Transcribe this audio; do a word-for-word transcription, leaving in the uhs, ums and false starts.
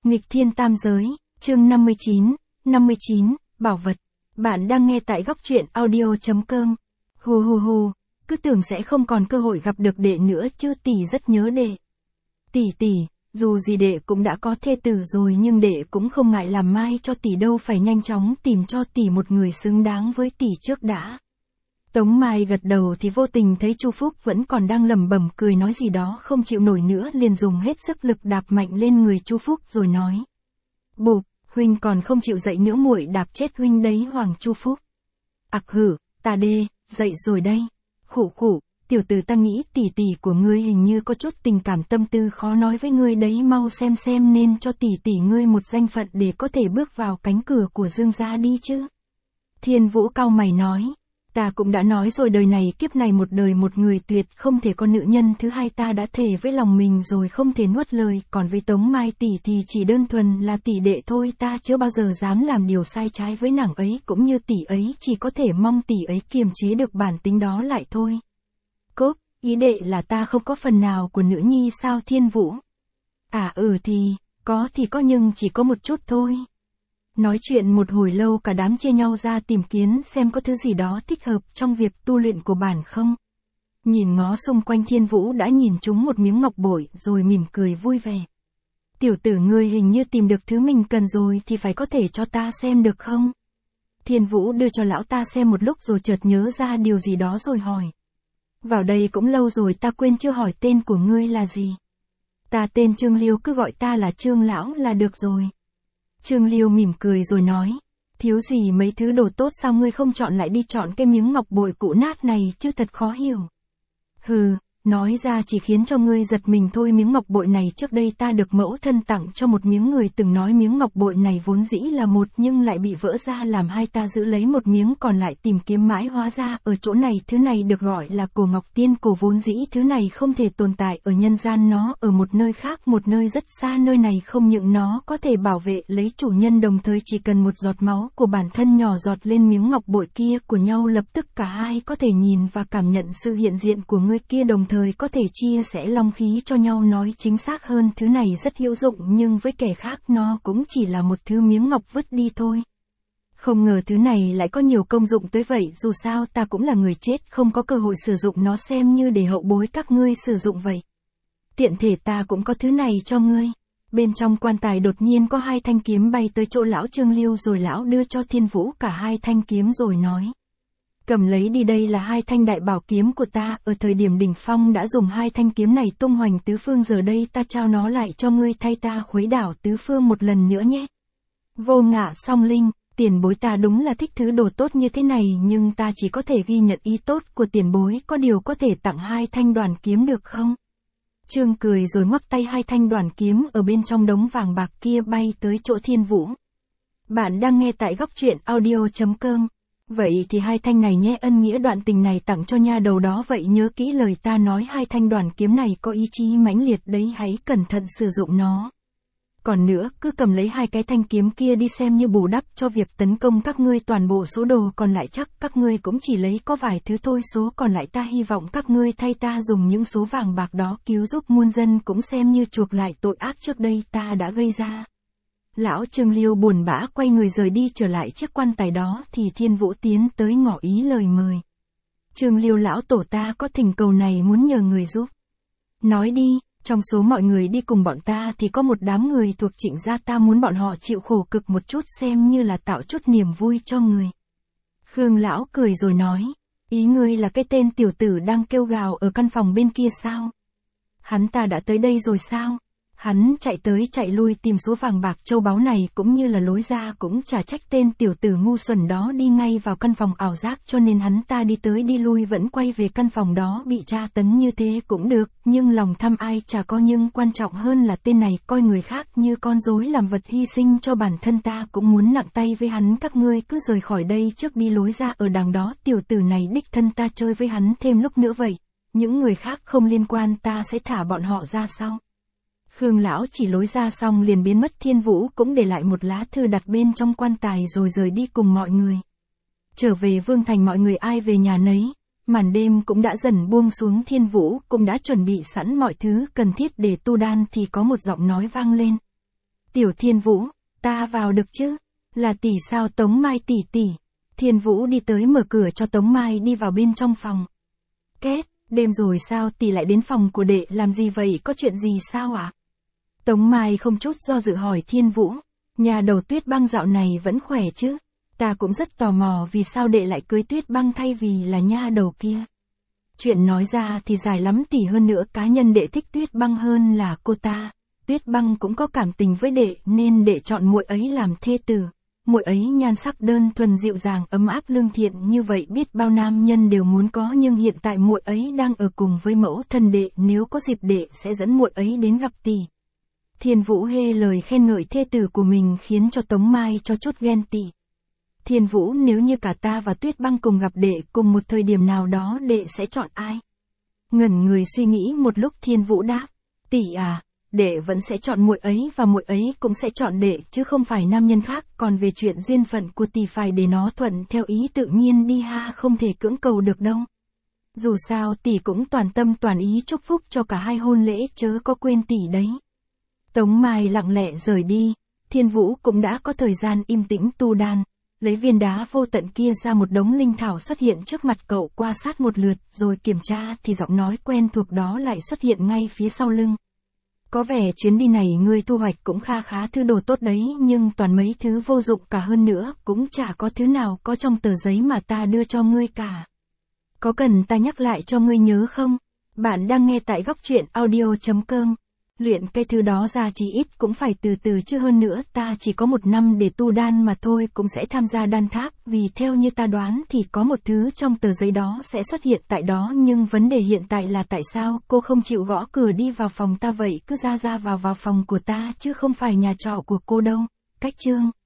Nghịch thiên tam giới, chương năm mươi chín, năm mươi chín, bảo vật. Bạn đang nghe tại góc truyện audio chấm com. Hù hù hù, cứ tưởng sẽ không còn cơ hội gặp được đệ nữa chứ tỷ rất nhớ đệ. Tỷ tỷ, dù gì đệ cũng đã có thê tử rồi nhưng đệ cũng không ngại làm mai cho tỷ đâu, phải nhanh chóng tìm cho tỷ một người xứng đáng với tỷ trước đã. Tống Mai gật đầu thì vô tình thấy Chu Phúc vẫn còn đang lẩm bẩm cười nói gì đó không chịu nổi nữa, liền dùng hết sức lực đạp mạnh lên người Chu Phúc rồi nói: "Bụp, huynh còn không chịu dậy nữa, muội đạp chết huynh đấy." Hoàng Chu Phúc: "Ặc hử, ta đê, dậy rồi đây." "Khụ khụ, tiểu tử, ta nghĩ tỷ tỷ của ngươi hình như có chút tình cảm tâm tư khó nói với ngươi đấy, mau xem xem nên cho tỷ tỷ ngươi một danh phận để có thể bước vào cánh cửa của Dương gia đi chứ." Thiên Vũ cau mày nói: "Ta cũng đã nói rồi, đời này kiếp này một đời một người, tuyệt không thể có nữ nhân thứ hai, ta đã thề với lòng mình rồi không thể nuốt lời, còn với Tống Mai tỷ thì chỉ đơn thuần là tỷ đệ thôi, ta chưa bao giờ dám làm điều sai trái với nàng ấy, cũng như tỷ ấy, chỉ có thể mong tỷ ấy kiềm chế được bản tính đó lại thôi." "Cốp, ý đệ là ta không có phần nào của nữ nhi sao Thiên Vũ?" "À ừ thì, có thì có nhưng chỉ có một chút thôi." Nói chuyện một hồi lâu, cả đám chia nhau ra tìm kiếm xem có thứ gì đó thích hợp trong việc tu luyện của bản không. Nhìn ngó xung quanh, Thiên Vũ đã nhìn trúng một miếng ngọc bội rồi mỉm cười vui vẻ. "Tiểu tử, ngươi hình như tìm được thứ mình cần rồi, thì phải có thể cho ta xem được không?" Thiên Vũ đưa cho lão ta xem một lúc rồi chợt nhớ ra điều gì đó rồi hỏi: "Vào đây cũng lâu rồi, ta quên chưa hỏi tên của ngươi là gì." "Ta tên Trương Liêu, cứ gọi ta là Trương lão là được rồi." Trương Liêu mỉm cười rồi nói: "Thiếu gì mấy thứ đồ tốt, sao ngươi không chọn lại đi chọn cái miếng ngọc bội cũ nát này chứ, thật khó hiểu." "Hừ, nói ra chỉ khiến cho ngươi giật mình thôi, miếng ngọc bội này trước đây ta được mẫu thân tặng cho một miếng, người từng nói miếng ngọc bội này vốn dĩ là một nhưng lại bị vỡ ra làm hai, ta giữ lấy một miếng còn lại tìm kiếm mãi, hóa ra ở chỗ này thứ này được gọi là cổ ngọc tiên cổ, vốn dĩ thứ này không thể tồn tại ở nhân gian, nó ở một nơi khác, một nơi rất xa. Nơi này không những nó có thể bảo vệ lấy chủ nhân, đồng thời chỉ cần một giọt máu của bản thân nhỏ giọt lên miếng ngọc bội kia của nhau, lập tức cả hai có thể nhìn và cảm nhận sự hiện diện của người kia, đồng thời có thể chia sẻ long khí cho nhau. Nói chính xác hơn, thứ này rất hữu dụng nhưng với kẻ khác nó cũng chỉ là một thứ miếng ngọc vứt đi thôi. Không ngờ thứ này lại có nhiều công dụng tới vậy, dù sao ta cũng là người chết, không có cơ hội sử dụng nó, xem như để hậu bối các ngươi sử dụng vậy. Tiện thể ta cũng có thứ này cho ngươi." Bên trong quan tài đột nhiên có hai thanh kiếm bay tới chỗ lão Trương Liêu, rồi lão đưa cho Thiên Vũ cả hai thanh kiếm rồi nói: "Cầm lấy đi, đây là hai thanh đại bảo kiếm của ta, ở thời điểm đỉnh phong đã dùng hai thanh kiếm này tung hoành tứ phương, giờ đây ta trao nó lại cho ngươi, thay ta khuấy đảo tứ phương một lần nữa nhé." "Vô Ngã Song Linh, tiền bối, ta đúng là thích thứ đồ tốt như thế này, nhưng ta chỉ có thể ghi nhận ý tốt của tiền bối, có điều có thể tặng hai thanh đoàn kiếm được không?" Trương cười rồi ngoắc tay, hai thanh đoàn kiếm ở bên trong đống vàng bạc kia bay tới chỗ Thiên Vũ. Bạn đang nghe tại góc truyện audio chấm com. "Vậy thì hai thanh này nhé, ân nghĩa đoạn tình này tặng cho nha đầu đó, vậy nhớ kỹ lời ta nói, hai thanh đoàn kiếm này có ý chí mãnh liệt đấy, hãy cẩn thận sử dụng nó. Còn nữa, cứ cầm lấy hai cái thanh kiếm kia đi, xem như bù đắp cho việc tấn công các ngươi, toàn bộ số đồ còn lại chắc các ngươi cũng chỉ lấy có vài thứ thôi, số còn lại ta hy vọng các ngươi thay ta dùng những số vàng bạc đó cứu giúp muôn dân, cũng xem như chuộc lại tội ác trước đây ta đã gây ra." Lão Trương Liêu buồn bã quay người rời đi. Trở lại chiếc quan tài đó thì Thiên Vũ tiến tới ngỏ ý lời mời: "Trương Liêu lão tổ, ta có thỉnh cầu này muốn nhờ người giúp." "Nói đi." "Trong số mọi người đi cùng bọn ta thì có một đám người thuộc Trịnh gia, ta muốn bọn họ chịu khổ cực một chút, xem như là tạo chút niềm vui cho người." Khương lão cười rồi nói: "Ý ngươi là cái tên tiểu tử đang kêu gào ở căn phòng bên kia sao? Hắn ta đã tới đây rồi sao?" Hắn chạy tới chạy lui tìm số vàng bạc châu báu này cũng như là lối ra, cũng chả trách tên tiểu tử ngu xuẩn đó đi ngay vào căn phòng ảo giác, cho nên hắn ta đi tới đi lui vẫn quay về căn phòng đó, bị tra tấn như thế cũng được, nhưng lòng tham ai chả có, nhưng quan trọng hơn là tên này coi người khác như con rối làm vật hy sinh cho bản thân, ta cũng muốn nặng tay với hắn. Các ngươi cứ rời khỏi đây trước đi, lối ra ở đằng đó, tiểu tử này đích thân ta chơi với hắn thêm lúc nữa vậy, những người khác không liên quan ta sẽ thả bọn họ ra sau." Khương lão chỉ lối ra xong liền biến mất. Thiên Vũ cũng để lại một lá thư đặt bên trong quan tài rồi rời đi cùng mọi người. Trở về Vương Thành, mọi người ai về nhà nấy, màn đêm cũng đã dần buông xuống. Thiên Vũ cũng đã chuẩn bị sẵn mọi thứ cần thiết để tu đan thì có một giọng nói vang lên: Tiểu Thiên Vũ, ta vào được chứ? Là tỷ sao Tống Mai tỷ tỷ? Thiên Vũ đi tới mở cửa cho Tống Mai đi vào bên trong phòng. Két, đêm rồi sao tỷ lại đến phòng của đệ làm gì vậy, có chuyện gì sao ạ? À? Tống Mai không chút do dự hỏi Thiên Vũ, nhà đầu Tuyết Băng dạo này vẫn khỏe chứ? Ta cũng rất tò mò vì sao đệ lại cưới Tuyết Băng thay vì là nha đầu kia. Chuyện nói ra thì dài lắm tỷ, hơn nữa cá nhân đệ thích Tuyết Băng hơn là cô ta. Tuyết Băng cũng có cảm tình với đệ nên đệ chọn muội ấy làm thê tử. Muội ấy nhan sắc đơn thuần dịu dàng ấm áp lương thiện như vậy biết bao nam nhân đều muốn có, nhưng hiện tại muội ấy đang ở cùng với mẫu thân đệ, nếu có dịp đệ sẽ dẫn muội ấy đến gặp tỷ. Thiên Vũ hê lời khen ngợi thê tử của mình khiến cho Tống Mai cho chút ghen tị. Thiên Vũ, nếu như cả ta và Tuyết Băng cùng gặp đệ cùng một thời điểm nào đó, đệ sẽ chọn ai? Ngẩn người suy nghĩ một lúc, Thiên Vũ đáp, tỷ à, đệ vẫn sẽ chọn muội ấy và muội ấy cũng sẽ chọn đệ chứ không phải nam nhân khác, còn về chuyện duyên phận của tỷ phải để nó thuận theo ý tự nhiên đi ha, không thể cưỡng cầu được đâu. Dù sao tỷ cũng toàn tâm toàn ý chúc phúc cho cả hai hôn lễ, chớ có quên tỷ đấy. Tống Mai lặng lẽ rời đi, Thiên Vũ cũng đã có thời gian im tĩnh tu đan, lấy viên đá vô tận kia ra, một đống linh thảo xuất hiện trước mặt cậu, qua sát một lượt rồi kiểm tra thì giọng nói quen thuộc đó lại xuất hiện ngay phía sau lưng. Có vẻ chuyến đi này ngươi thu hoạch cũng kha khá thứ đồ tốt đấy, nhưng toàn mấy thứ vô dụng cả, hơn nữa cũng chả có thứ nào có trong tờ giấy mà ta đưa cho ngươi cả. Có cần ta nhắc lại cho ngươi nhớ không? Bạn đang nghe tại góc truyện audio chấm com. Luyện cái thứ đó ra chỉ ít cũng phải từ từ chứ, hơn nữa ta chỉ có một năm để tu đan mà thôi, cũng sẽ tham gia đan tháp, vì theo như ta đoán thì có một thứ trong tờ giấy đó sẽ xuất hiện tại đó, nhưng vấn đề hiện tại là tại sao cô không chịu gõ cửa đi vào phòng ta vậy, cứ ra ra vào vào phòng của ta chứ không phải nhà trọ của cô đâu. Cách chương